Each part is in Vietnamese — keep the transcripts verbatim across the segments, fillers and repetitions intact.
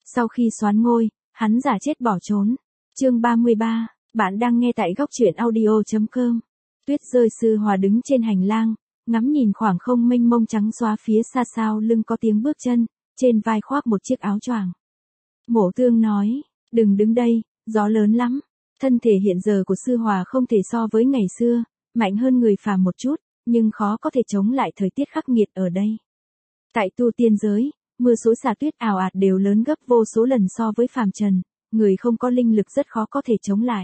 Sau khi soán ngôi, hắn giả chết bỏ trốn. Chương ba mươi ba, bạn đang nghe tại góc truyện audio chấm com. Tuyết rơi, Sư Hòa đứng trên hành lang, ngắm nhìn khoảng không mênh mông trắng xóa phía xa, sau lưng có tiếng bước chân, trên vai khoác một chiếc áo choàng. Mộ Tương nói, đừng đứng đây, gió lớn lắm. Thân thể hiện giờ của Sư Hòa không thể so với ngày xưa, mạnh hơn người phàm một chút, nhưng khó có thể chống lại thời tiết khắc nghiệt ở đây. Tại tu tiên giới, mưa xối xả tuyết ào ạt đều lớn gấp vô số lần so với phàm trần, người không có linh lực rất khó có thể chống lại.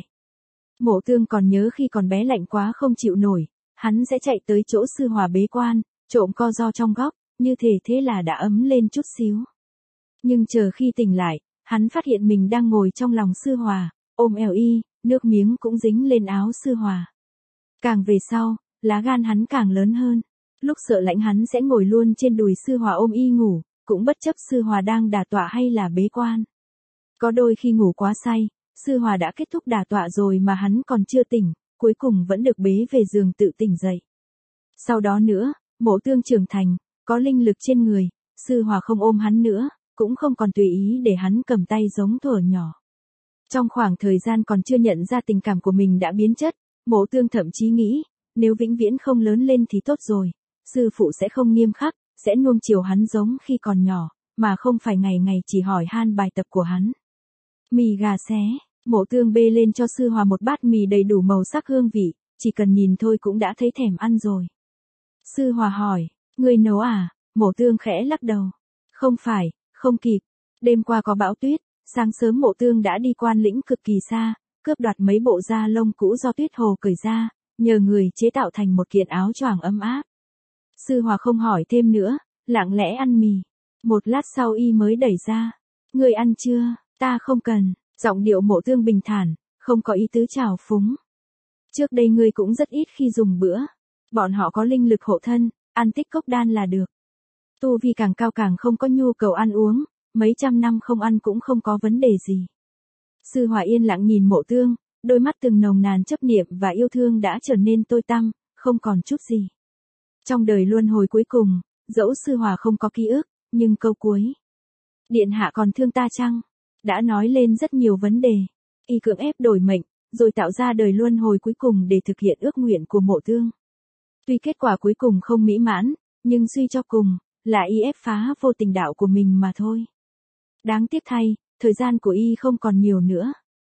Mộ Tương còn nhớ khi còn bé lạnh quá không chịu nổi, hắn sẽ chạy tới chỗ Sư Hòa bế quan, trộm co ro trong góc, như thể thế là đã ấm lên chút xíu. Nhưng chờ khi tỉnh lại, hắn phát hiện mình đang ngồi trong lòng Sư Hòa, ôm eo y, nước miếng cũng dính lên áo Sư Hòa. Càng về sau, lá gan hắn càng lớn hơn. Lúc sợ lạnh hắn sẽ ngồi luôn trên đùi Sư Hòa ôm y ngủ, cũng bất chấp Sư Hòa đang đả tọa hay là bế quan. Có đôi khi ngủ quá say, Sư Hòa đã kết thúc đả tọa rồi mà hắn còn chưa tỉnh, cuối cùng vẫn được bế về giường tự tỉnh dậy. Sau đó nữa, Mộ Tương trưởng thành, có linh lực trên người, Sư Hòa không ôm hắn nữa, cũng không còn tùy ý để hắn cầm tay giống thuở nhỏ. Trong khoảng thời gian còn chưa nhận ra tình cảm của mình đã biến chất, Mộ Tương thậm chí nghĩ, nếu vĩnh viễn không lớn lên thì tốt rồi, sư phụ sẽ không nghiêm khắc, sẽ nuông chiều hắn giống khi còn nhỏ, mà không phải ngày ngày chỉ hỏi han bài tập của hắn. Mì gà xé, Mộ Tương bê lên cho Sư Hòa một bát mì đầy đủ màu sắc hương vị, chỉ cần nhìn thôi cũng đã thấy thèm ăn rồi. Sư Hòa hỏi, người nấu à? Mộ Tương khẽ lắc đầu. Không phải, không kịp. Đêm qua có bão tuyết, sáng sớm Mộ Tương đã đi quan lĩnh cực kỳ xa, cướp đoạt mấy bộ da lông cũ do tuyết hồ cởi ra, nhờ người chế tạo thành một kiện áo choàng ấm áp. Sư Hòa không hỏi thêm nữa, lặng lẽ ăn mì. Một lát sau y mới đẩy ra. Người ăn chưa? Ta không cần. Giọng điệu Mộ Tương bình thản, không có ý tứ trào phúng. Trước đây ngươi cũng rất ít khi dùng bữa. Bọn họ có linh lực hộ thân, ăn tích cốc đan là được. Tu vi càng cao càng không có nhu cầu ăn uống, mấy trăm năm không ăn cũng không có vấn đề gì. Sư Hòa yên lặng nhìn Mộ Tương, đôi mắt từng nồng nàn chấp niệm và yêu thương đã trở nên tối tăm, không còn chút gì. Trong đời luân hồi cuối cùng, dẫu Sư Hòa không có ký ức, nhưng câu cuối. Điện hạ còn thương ta chăng? Đã nói lên rất nhiều vấn đề. Y cưỡng ép đổi mệnh, rồi tạo ra đời luân hồi cuối cùng để thực hiện ước nguyện của Mộ Tương. Tuy kết quả cuối cùng không mỹ mãn, nhưng suy cho cùng, là y ép phá vô tình đạo của mình mà thôi. Đáng tiếc thay, thời gian của y không còn nhiều nữa.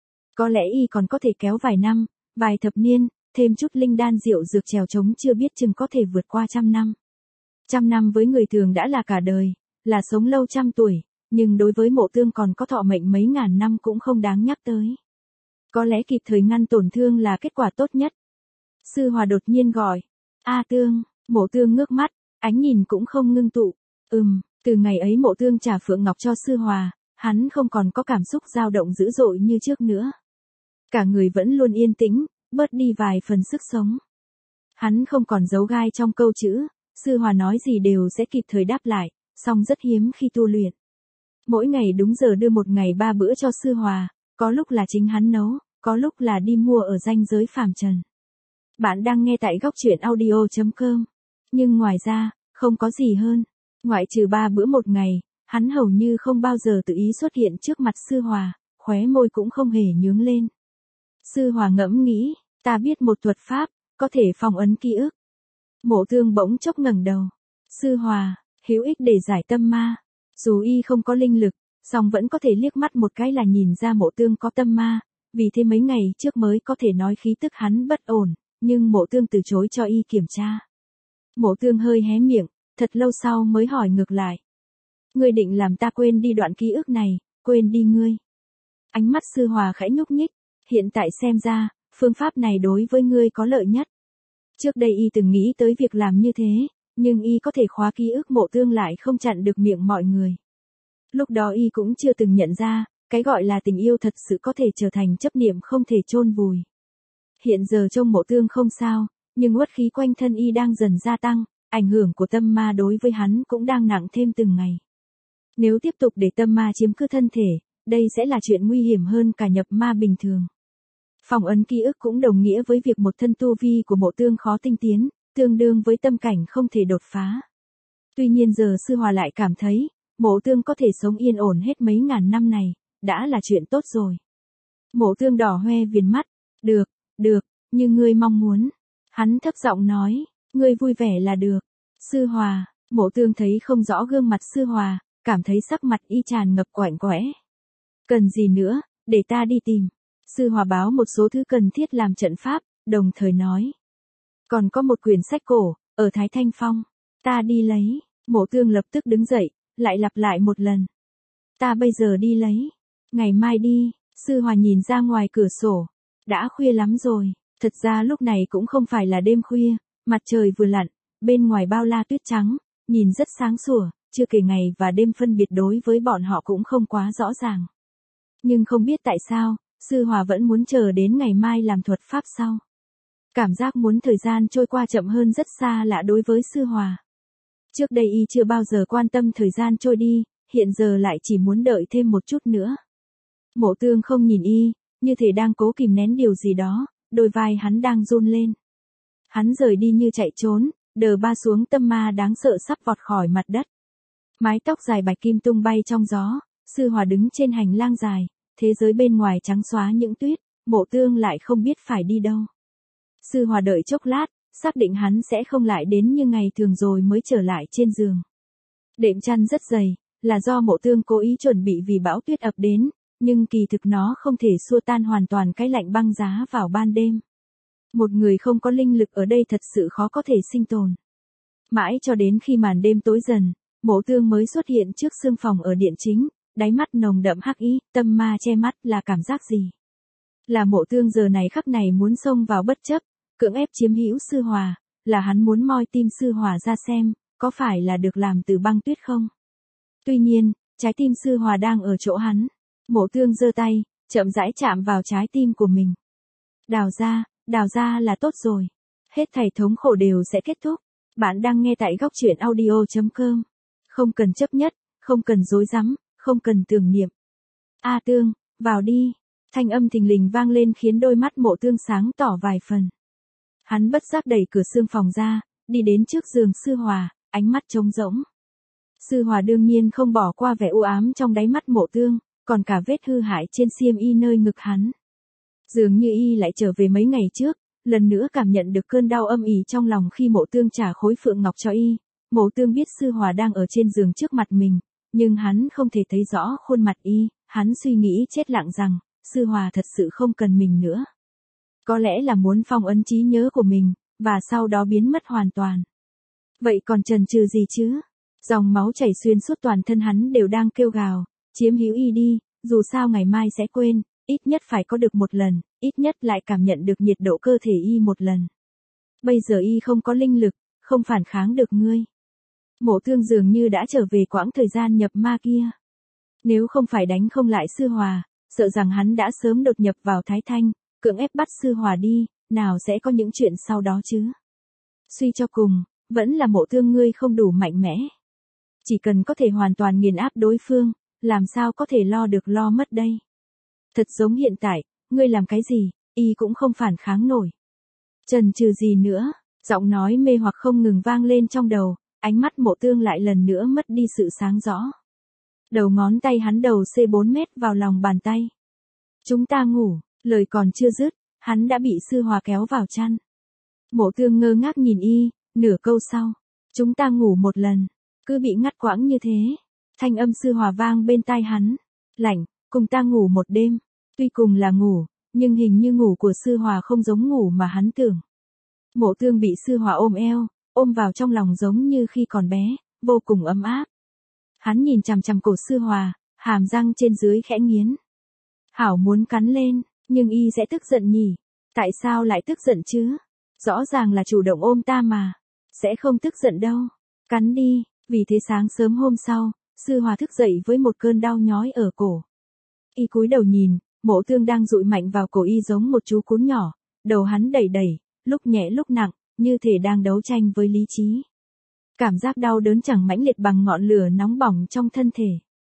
Có lẽ y còn có thể kéo vài năm, vài thập niên, thêm chút linh đan rượu dược trèo trống chưa biết chừng có thể vượt qua trăm năm. Trăm năm với người thường đã là cả đời, là sống lâu trăm tuổi, nhưng đối với Mộ Tương còn có thọ mệnh mấy ngàn năm cũng không đáng nhắc tới. Có lẽ kịp thời ngăn tổn thương là kết quả tốt nhất. Sư Hòa đột nhiên gọi, A Tương. Mộ Tương ngước mắt, ánh nhìn cũng không ngưng tụ. Ừm, từ ngày ấy Mộ Tương trả Phượng Ngọc cho Sư Hòa, hắn không còn có cảm xúc dao động dữ dội như trước nữa. Cả người vẫn luôn yên tĩnh, bớt đi vài phần sức sống. Hắn không còn giấu gai trong câu chữ, Sư Hòa nói gì đều sẽ kịp thời đáp lại, song rất hiếm khi tu luyện. Mỗi ngày đúng giờ đưa một ngày ba bữa cho Sư Hòa, có lúc là chính hắn nấu, có lúc là đi mua ở ranh giới phàm trần. Bạn đang nghe tại góc truyện audio chấm com. Nhưng ngoài ra, không có gì hơn. Ngoại trừ ba bữa một ngày, hắn hầu như không bao giờ tự ý xuất hiện trước mặt Sư Hòa, khóe môi cũng không hề nhướng lên. Sư Hòa ngẫm nghĩ, ta biết một thuật pháp, có thể phong ấn ký ức. Mộ Tương bỗng chốc ngẩng đầu. Sư Hòa, hữu ích để giải tâm ma. Dù y không có linh lực, song vẫn có thể liếc mắt một cái là nhìn ra Mộ Tương có tâm ma, vì thế mấy ngày trước mới có thể nói khí tức hắn bất ổn, nhưng Mộ Tương từ chối cho y kiểm tra. Mộ Tương hơi hé miệng, thật lâu sau mới hỏi ngược lại. Ngươi định làm ta quên đi đoạn ký ức này, quên đi ngươi. Ánh mắt Sư Hòa khẽ nhúc nhích, hiện tại xem ra, phương pháp này đối với ngươi có lợi nhất. Trước đây y từng nghĩ tới việc làm như thế, nhưng y có thể khóa ký ức Mộ Tương lại không chặn được miệng mọi người. Lúc đó y cũng chưa từng nhận ra, cái gọi là tình yêu thật sự có thể trở thành chấp niệm không thể chôn vùi. Hiện giờ trông Mộ Tương không sao, nhưng uất khí quanh thân y đang dần gia tăng, ảnh hưởng của tâm ma đối với hắn cũng đang nặng thêm từng ngày. Nếu tiếp tục để tâm ma chiếm cứ thân thể, đây sẽ là chuyện nguy hiểm hơn cả nhập ma bình thường. Phong ấn ký ức cũng đồng nghĩa với việc một thân tu vi của Mộ Tương khó tinh tiến, tương đương với tâm cảnh không thể đột phá. Tuy nhiên giờ Sư Hòa lại cảm thấy, Mộ Tương có thể sống yên ổn hết mấy ngàn năm này, đã là chuyện tốt rồi. Mộ Tương đỏ hoe viền mắt, được, được, như ngươi mong muốn. Hắn thấp giọng nói, ngươi vui vẻ là được. Sư Hòa, Mộ Tương thấy không rõ gương mặt Sư Hòa, cảm thấy sắc mặt y tràn ngập quạnh quẽ. Cần gì nữa, để ta đi tìm. Sư Hòa báo một số thứ cần thiết làm trận pháp, đồng thời nói. Còn có một quyển sách cổ, ở Thái Thanh Phong. Ta đi lấy. Mộ Tương lập tức đứng dậy, lại lặp lại một lần. Ta bây giờ đi lấy. Ngày mai đi. Sư Hòa nhìn ra ngoài cửa sổ. Đã khuya lắm rồi. Thật ra lúc này cũng không phải là đêm khuya, mặt trời vừa lặn, bên ngoài bao la tuyết trắng, nhìn rất sáng sủa, chưa kể ngày và đêm phân biệt đối với bọn họ cũng không quá rõ ràng. Nhưng không biết tại sao, Sư Hòa vẫn muốn chờ đến ngày mai làm thuật pháp sau. Cảm giác muốn thời gian trôi qua chậm hơn rất xa lạ đối với Sư Hòa. Trước đây y chưa bao giờ quan tâm thời gian trôi đi, hiện giờ lại chỉ muốn đợi thêm một chút nữa. Mộ Tương không nhìn y, như thể đang cố kìm nén điều gì đó, đôi vai hắn đang run lên. Hắn rời đi như chạy trốn, đờ ba xuống tâm ma đáng sợ sắp vọt khỏi mặt đất. Mái tóc dài bạch kim tung bay trong gió, Sư Hòa đứng trên hành lang dài, thế giới bên ngoài trắng xóa những tuyết, Mộ Tương lại không biết phải đi đâu. Sư Hòa đợi chốc lát, xác định hắn sẽ không lại đến như ngày thường rồi mới trở lại trên giường. Đệm chăn rất dày, là do Mộ Tương cố ý chuẩn bị vì bão tuyết ập đến, nhưng kỳ thực nó không thể xua tan hoàn toàn cái lạnh băng giá vào ban đêm. Một người không có linh lực ở đây thật sự khó có thể sinh tồn. Mãi cho đến khi màn đêm tối dần, Mộ Tương mới xuất hiện trước sương phòng ở điện chính, đáy mắt nồng đậm hắc ý, tâm ma che mắt là cảm giác gì? Là Mộ Tương giờ này khắc này muốn xông vào bất chấp, cưỡng ép chiếm hữu Sư Hòa, là hắn muốn moi tim Sư Hòa ra xem, có phải là được làm từ băng tuyết không? Tuy nhiên, trái tim Sư Hòa đang ở chỗ hắn. Mộ Tương giơ tay, chậm rãi chạm vào trái tim của mình. Đào ra, đào ra là tốt rồi. Hết thảy thống khổ đều sẽ kết thúc. Bạn đang nghe tại góc truyện audio chấm com. Không cần chấp nhất, không cần dối rắm, không cần tưởng niệm. A Tương, vào đi. Thanh âm thình lình vang lên khiến đôi mắt Mộ Tương sáng tỏ vài phần. Hắn bất giác đẩy cửa sương phòng ra, đi đến trước giường Sư Hòa, ánh mắt trống rỗng. Sư Hòa đương nhiên không bỏ qua vẻ u ám trong đáy mắt Mộ Tương, còn cả vết hư hại trên xiêm y nơi ngực hắn. Dường như y lại trở về mấy ngày trước, lần nữa cảm nhận được cơn đau âm ỉ trong lòng khi Mộ Tương trả khối phượng ngọc cho y. Mộ Tương biết Sư Hòa đang ở trên giường trước mặt mình, nhưng hắn không thể thấy rõ khuôn mặt y, hắn suy nghĩ chết lặng rằng, Sư Hòa thật sự không cần mình nữa. Có lẽ là muốn phong ấn trí nhớ của mình, và sau đó biến mất hoàn toàn. Vậy còn chần chừ gì chứ? Dòng máu chảy xuyên suốt toàn thân hắn đều đang kêu gào, chiếm hữu y đi, dù sao ngày mai sẽ quên, ít nhất phải có được một lần, ít nhất lại cảm nhận được nhiệt độ cơ thể y một lần. Bây giờ y không có linh lực, không phản kháng được ngươi. Mộ Tương dường như đã trở về quãng thời gian nhập ma kia. Nếu không phải đánh không lại Sư Hòa, sợ rằng hắn đã sớm đột nhập vào Thái Thanh, cưỡng ép bắt Sư Hòa đi, nào sẽ có những chuyện sau đó chứ. Suy cho cùng, vẫn là Mộ Tương ngươi không đủ mạnh mẽ. Chỉ cần có thể hoàn toàn nghiền áp đối phương, làm sao có thể lo được lo mất đây. Thật giống hiện tại, ngươi làm cái gì, y cũng không phản kháng nổi. Chần chừ gì nữa, giọng nói mê hoặc không ngừng vang lên trong đầu, ánh mắt Mộ Tương lại lần nữa mất đi sự sáng rõ. Đầu ngón tay hắn đầu xê bốn mét vào lòng bàn tay. Chúng ta ngủ, lời còn chưa dứt, hắn đã bị Sư Hòa kéo vào chăn. Mộ Tương ngơ ngác nhìn y, nửa câu sau. Chúng ta ngủ một lần, cứ bị ngắt quãng như thế. Thanh âm Sư Hòa vang bên tai hắn. Lạnh, cùng ta ngủ một đêm. Tuy cùng là ngủ, nhưng hình như ngủ của Sư Hòa không giống ngủ mà hắn tưởng. Mộ Tương bị Sư Hòa ôm eo, ôm vào trong lòng giống như khi còn bé, vô cùng ấm áp. Hắn nhìn chằm chằm cổ Sư Hòa, hàm răng trên dưới khẽ nghiến. Hảo muốn cắn lên, nhưng y sẽ tức giận nhỉ? Tại sao lại tức giận chứ? Rõ ràng là chủ động ôm ta mà. Sẽ không tức giận đâu. Cắn đi, vì thế sáng sớm hôm sau, Sư Hòa thức dậy với một cơn đau nhói ở cổ. Y cúi đầu nhìn, Mộ Tương đang dụi mạnh vào cổ y giống một chú cún nhỏ, đầu hắn đẩy đẩy, lúc nhẹ lúc nặng, như thể đang đấu tranh với lý trí. Cảm giác đau đớn chẳng mãnh liệt bằng ngọn lửa nóng bỏng trong thân thể.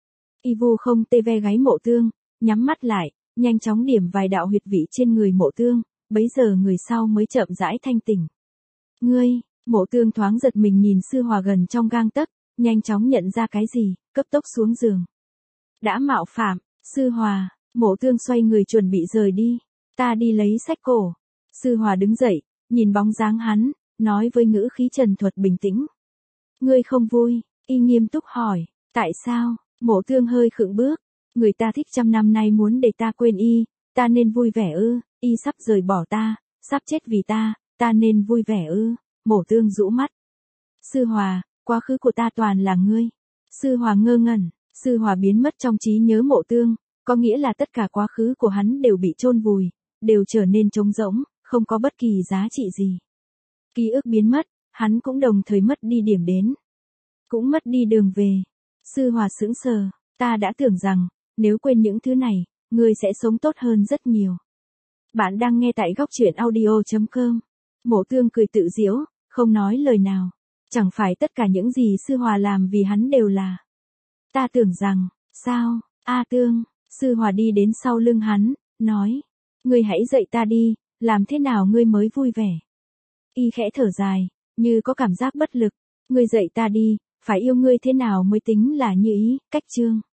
Y vu không tê ve gáy Mộ Tương, nhắm mắt lại, nhanh chóng điểm vài đạo huyệt vị trên người Mộ Tương, bấy giờ người sau mới chậm rãi thanh tỉnh. Ngươi, Mộ Tương thoáng giật mình nhìn Sư Hòa gần trong gang tấc, nhanh chóng nhận ra cái gì, cấp tốc xuống giường. Đã mạo phạm, Sư Hòa, Mộ Tương xoay người chuẩn bị rời đi. Ta đi lấy sách cổ. Sư Hòa đứng dậy, nhìn bóng dáng hắn, nói với ngữ khí trần thuật bình tĩnh. Ngươi không vui, y nghiêm túc hỏi, tại sao? Mộ Tương hơi khựng bước, người ta thích trăm năm nay muốn để ta quên y, ta nên vui vẻ ư? Y sắp rời bỏ ta, sắp chết vì ta, ta nên vui vẻ ư? Mộ Tương rũ mắt. Sư Hòa, quá khứ của ta toàn là ngươi. Sư Hòa ngơ ngẩn, Sư Hòa biến mất trong trí nhớ Mộ Tương, có nghĩa là tất cả quá khứ của hắn đều bị chôn vùi, đều trở nên trống rỗng, không có bất kỳ giá trị gì. Ký ức biến mất, hắn cũng đồng thời mất đi điểm đến, cũng mất đi đường về. Sư Hòa sững sờ, ta đã tưởng rằng, nếu quên những thứ này, ngươi sẽ sống tốt hơn rất nhiều. Bạn đang nghe tại góc truyện audio chấm com. Mộ Tương cười tự giễu, không nói lời nào. Chẳng phải tất cả những gì Sư Hòa làm vì hắn đều là. Ta tưởng rằng, sao, A Tương, Sư Hòa đi đến sau lưng hắn, nói. Ngươi hãy dạy ta đi, làm thế nào ngươi mới vui vẻ. Y khẽ thở dài, như có cảm giác bất lực. Ngươi dạy ta đi, phải yêu ngươi thế nào mới tính là như ý, cách chương.